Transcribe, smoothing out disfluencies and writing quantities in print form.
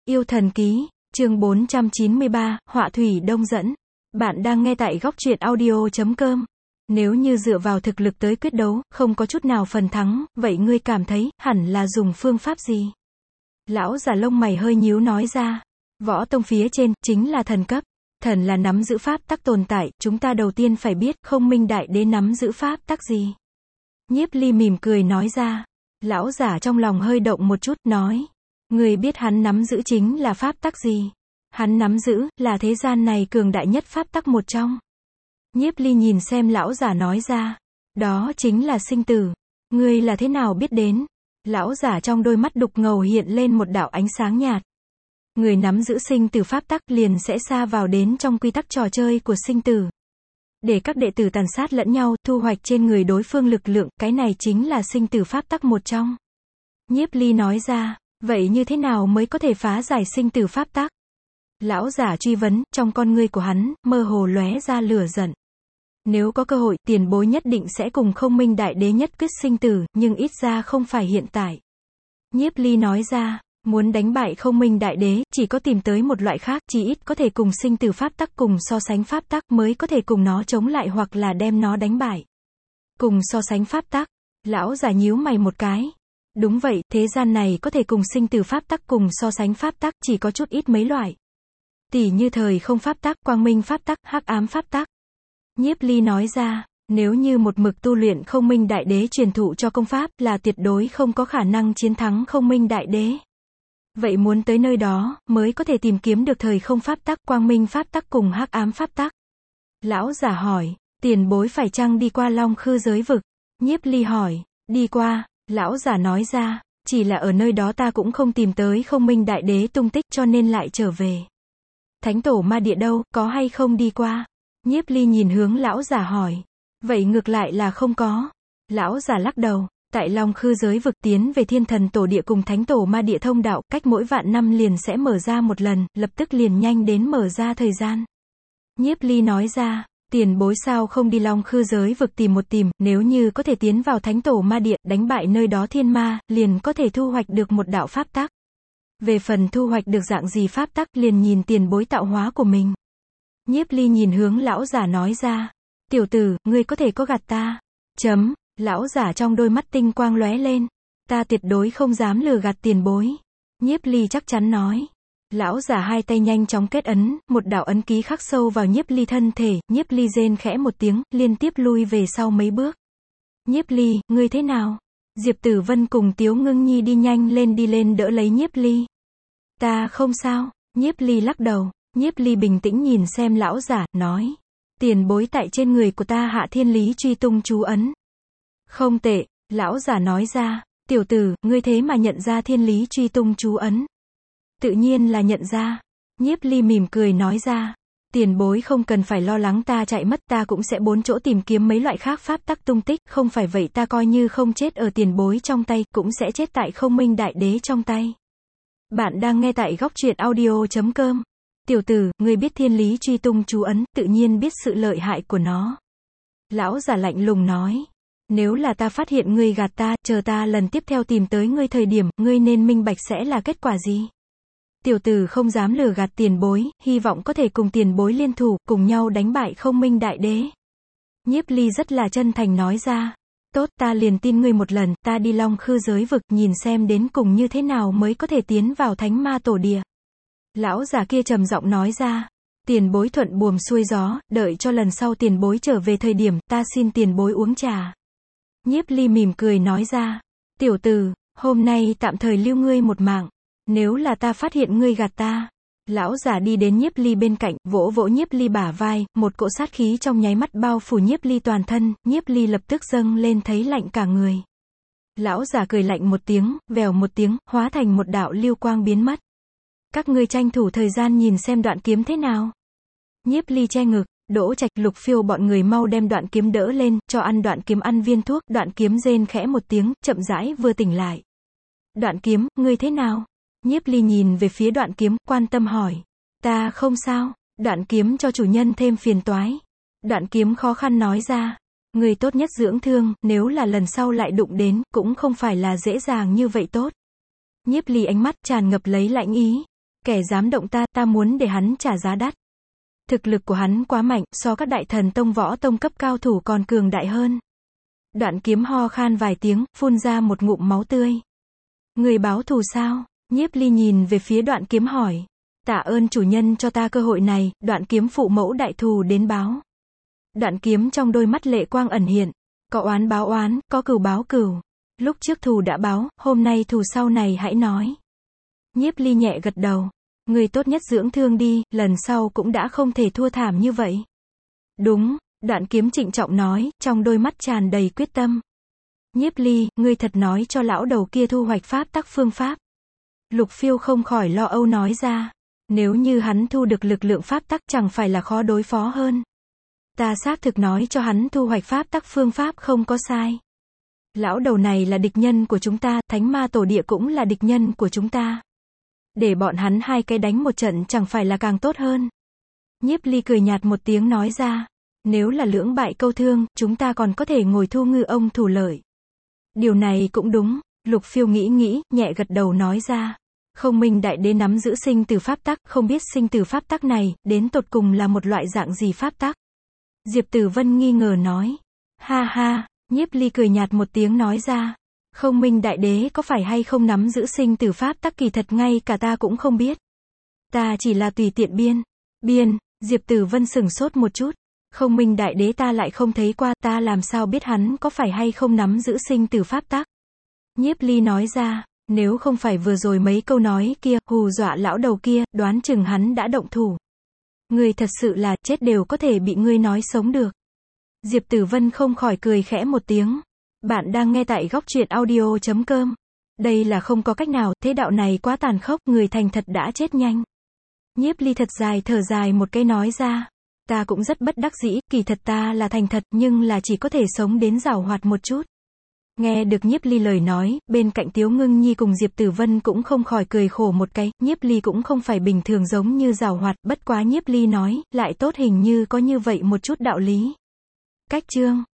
Yêu thần ký, chương 493, họa thủy đông dẫn. Bạn đang nghe tại góc truyện audio.com. Nếu như dựa vào thực lực tới quyết đấu, không có chút nào phần thắng, vậy ngươi cảm thấy, hẳn là dùng phương pháp gì? Lão già lông mày hơi nhíu nói ra. Võ tông phía trên, chính là thần cấp. Thần là nắm giữ pháp tắc tồn tại, chúng ta đầu tiên phải biết, không minh đại đế nắm giữ pháp tắc gì. Nhiếp Ly mỉm cười nói ra. Lão giả trong lòng hơi động một chút, nói. Người biết hắn nắm giữ chính là pháp tắc gì? Hắn nắm giữ, là thế gian này cường đại nhất pháp tắc một trong. Nhiếp Ly nhìn xem lão giả nói ra. Đó chính là sinh tử. Ngươi là thế nào biết đến? Lão giả trong đôi mắt đục ngầu hiện lên một đạo ánh sáng nhạt. Người nắm giữ sinh tử pháp tắc liền sẽ sa vào đến trong quy tắc trò chơi của sinh tử. Để các đệ tử tàn sát lẫn nhau, thu hoạch trên người đối phương lực lượng, cái này chính là sinh tử pháp tắc một trong. Nhiếp Ly nói ra. Vậy như thế nào mới có thể phá giải sinh tử pháp tắc? Lão giả truy vấn, trong con ngươi của hắn, mơ hồ lóe ra lửa giận. Nếu có cơ hội, tiền bối nhất định sẽ cùng không minh đại đế nhất quyết sinh tử, nhưng ít ra không phải hiện tại. Nhiếp Ly nói ra, muốn đánh bại không minh đại đế, chỉ có tìm tới một loại khác, chỉ ít có thể cùng sinh tử pháp tắc cùng so sánh pháp tắc mới có thể cùng nó chống lại hoặc là đem nó đánh bại. Cùng so sánh pháp tắc, lão giả nhíu mày một cái. Đúng vậy, thế gian này có thể cùng sinh tử pháp tắc cùng so sánh pháp tắc chỉ có chút ít mấy loại. Tỉ như thời không pháp tắc, quang minh pháp tắc, hắc ám pháp tắc. Nhiếp Ly nói ra, nếu như một mực tu luyện không minh đại đế truyền thụ cho công pháp là tuyệt đối không có khả năng chiến thắng không minh đại đế. Vậy muốn tới nơi đó, mới có thể tìm kiếm được thời không pháp tắc, quang minh pháp tắc cùng hắc ám pháp tắc. Lão giả hỏi, tiền bối phải chăng đi qua Long Khư giới vực? Nhiếp Ly hỏi, đi qua. Lão giả nói ra, chỉ là ở nơi đó ta cũng không tìm tới không minh đại đế tung tích cho nên lại trở về. Thánh tổ ma địa đâu, có hay không đi qua? Nhiếp Ly nhìn hướng lão giả hỏi. Vậy ngược lại là không có. Lão giả lắc đầu, tại Long Khư giới vực tiến về thiên thần tổ địa cùng thánh tổ ma địa thông đạo, cách mỗi vạn năm liền sẽ mở ra một lần, lập tức liền nhanh đến mở ra thời gian. Nhiếp Ly nói ra. Tiền bối sao không đi Long Khư giới vực tìm một tìm, nếu như có thể tiến vào thánh tổ ma địa, đánh bại nơi đó thiên ma, liền có thể thu hoạch được một đạo pháp tắc. Về phần thu hoạch được dạng gì pháp tắc, liền nhìn tiền bối tạo hóa của mình. Nhiếp Ly nhìn hướng lão giả nói ra. Tiểu tử, ngươi có thể có gạt ta. Lão giả trong đôi mắt tinh quang lóe lên. Ta tuyệt đối không dám lừa gạt tiền bối. Nhiếp Ly chắc chắn nói. Lão giả hai tay nhanh chóng kết ấn, một đạo ấn ký khắc sâu vào Nhiếp Ly thân thể, Nhiếp Ly rên khẽ một tiếng, liên tiếp lui về sau mấy bước. Nhiếp Ly, ngươi thế nào? Diệp Tử Vân cùng Tiếu Ngưng Nhi đi nhanh lên đi lên đỡ lấy Nhiếp Ly. Ta không sao. Nhiếp Ly lắc đầu. Nhiếp Ly bình tĩnh nhìn xem lão giả, nói. Tiền bối tại trên người của ta hạ thiên lý truy tung chú ấn. Không tệ, lão giả nói ra. Tiểu tử, ngươi thế mà nhận ra thiên lý truy tung chú ấn. Tự nhiên là nhận ra. Nhiếp Ly mỉm cười nói ra. Tiền bối không cần phải lo lắng ta chạy mất, ta cũng sẽ bốn chỗ tìm kiếm mấy loại khác pháp tắc tung tích, không phải vậy ta coi như không chết ở tiền bối trong tay, cũng sẽ chết tại không minh đại đế trong tay. Bạn đang nghe tại góc truyện audio.com. Tiểu tử, ngươi biết thiên lý truy tung chú ấn, tự nhiên biết sự lợi hại của nó. Lão giả lạnh lùng nói. Nếu là ta phát hiện ngươi gạt ta, chờ ta lần tiếp theo tìm tới ngươi thời điểm, ngươi nên minh bạch sẽ là kết quả gì? Tiểu tử không dám lừa gạt tiền bối, hy vọng có thể cùng tiền bối liên thủ, cùng nhau đánh bại không minh đại đế. Nhiếp Ly rất là chân thành nói ra. Tốt, ta liền tin ngươi một lần, ta đi Long Khư giới vực, nhìn xem đến cùng như thế nào mới có thể tiến vào thánh ma tổ địa. Lão già kia trầm giọng nói ra. Tiền bối thuận buồm xuôi gió, đợi cho lần sau tiền bối trở về thời điểm, ta xin tiền bối uống trà. Nhiếp Ly mỉm cười nói ra. Tiểu tử, hôm nay tạm thời lưu ngươi một mạng. Nếu là ta phát hiện ngươi gạt ta. Lão giả đi đến Nhiếp Ly bên cạnh, vỗ vỗ Nhiếp Ly bả vai, một cỗ sát khí trong nháy mắt bao phủ Nhiếp Ly toàn thân, Nhiếp Ly lập tức dâng lên thấy lạnh cả người. Lão giả cười lạnh một tiếng, vèo một tiếng, hóa thành một đạo lưu quang biến mất. Các ngươi tranh thủ thời gian nhìn xem đoạn kiếm thế nào. Nhiếp Ly che ngực, Đỗ Trạch, Lục Phiêu bọn người mau đem đoạn kiếm đỡ lên, cho ăn đoạn kiếm ăn viên thuốc, đoạn kiếm rên khẽ một tiếng, chậm rãi vừa tỉnh lại. Đoạn kiếm, ngươi thế nào? Nhiếp Ly nhìn về phía đoạn kiếm, quan tâm hỏi. Ta không sao. Đoạn kiếm cho chủ nhân thêm phiền toái. Đoạn kiếm khó khăn nói ra. Người tốt nhất dưỡng thương, nếu là lần sau lại đụng đến, cũng không phải là dễ dàng như vậy tốt. Nhiếp Ly ánh mắt tràn ngập lấy lạnh ý. Kẻ dám động ta, ta muốn để hắn trả giá đắt. Thực lực của hắn quá mạnh, so các đại thần tông võ tông cấp cao thủ còn cường đại hơn. Đoạn kiếm ho khan vài tiếng, phun ra một ngụm máu tươi. Người báo thù sao? Nhiếp Ly nhìn về phía Đoạn kiếm hỏi. Tạ ơn chủ nhân cho ta cơ hội này, Đoạn kiếm phụ mẫu đại thù đến báo. Đoạn kiếm trong đôi mắt lệ quang ẩn hiện. Có oán báo oán, có cừu báo cừu. Lúc trước thù đã báo, hôm nay thù sau này hãy nói. Nhiếp Ly nhẹ gật đầu. Người tốt nhất dưỡng thương đi, lần sau cũng đã không thể thua thảm như vậy. Đúng, Đoạn kiếm trịnh trọng nói, trong đôi mắt tràn đầy quyết tâm. Nhiếp Ly, ngươi thật nói cho lão đầu kia thu hoạch pháp tắc phương pháp. Lục Phiêu không khỏi lo âu nói ra. Nếu như hắn thu được lực lượng pháp tắc chẳng phải là khó đối phó hơn. Ta xác thực nói cho hắn thu hoạch pháp tắc phương pháp không có sai. Lão đầu này là địch nhân của chúng ta, Thánh Ma Tổ Địa cũng là địch nhân của chúng ta. Để bọn hắn hai cái đánh một trận chẳng phải là càng tốt hơn. Nhiếp Ly cười nhạt một tiếng nói ra. Nếu là lưỡng bại câu thương, chúng ta còn có thể ngồi thu ngư ông thủ lợi. Điều này cũng đúng, Lục Phiêu nghĩ, nhẹ gật đầu nói ra. Không Minh Đại Đế nắm giữ sinh tử pháp tắc, không biết sinh tử pháp tắc này, đến tột cùng là một loại dạng gì pháp tắc. Diệp Tử Vân nghi ngờ nói. Ha ha, Nhiếp Ly cười nhạt một tiếng nói ra. Không Minh Đại Đế có phải hay không nắm giữ sinh tử pháp tắc kỳ thật ngay cả ta cũng không biết. Ta chỉ là tùy tiện biên, Diệp Tử Vân sửng sốt một chút. Không Minh Đại Đế ta lại không thấy qua, ta làm sao biết hắn có phải hay không nắm giữ sinh tử pháp tắc. Nhiếp Ly nói ra, nếu không phải vừa rồi mấy câu nói kia, hù dọa lão đầu kia, đoán chừng hắn đã động thủ. Người thật sự là, chết đều có thể bị ngươi nói sống được. Diệp Tử Vân không khỏi cười khẽ một tiếng. Bạn đang nghe tại góc truyện audio.com. Đây là không có cách nào, thế đạo này quá tàn khốc, người thành thật đã chết nhanh. Nhiếp Ly thật dài thở dài một cái nói ra. Ta cũng rất bất đắc dĩ, kỳ thật ta là thành thật, nhưng là chỉ có thể sống đến giàu hoạt một chút. Nghe được Nhiếp Ly lời nói, bên cạnh Tiếu Ngưng Nhi cùng Diệp Tử Vân cũng không khỏi cười khổ một cái, Nhiếp Ly cũng không phải bình thường giống như giàu hoạt, bất quá Nhiếp Ly nói, lại tốt hình như có như vậy một chút đạo lý. Cách chương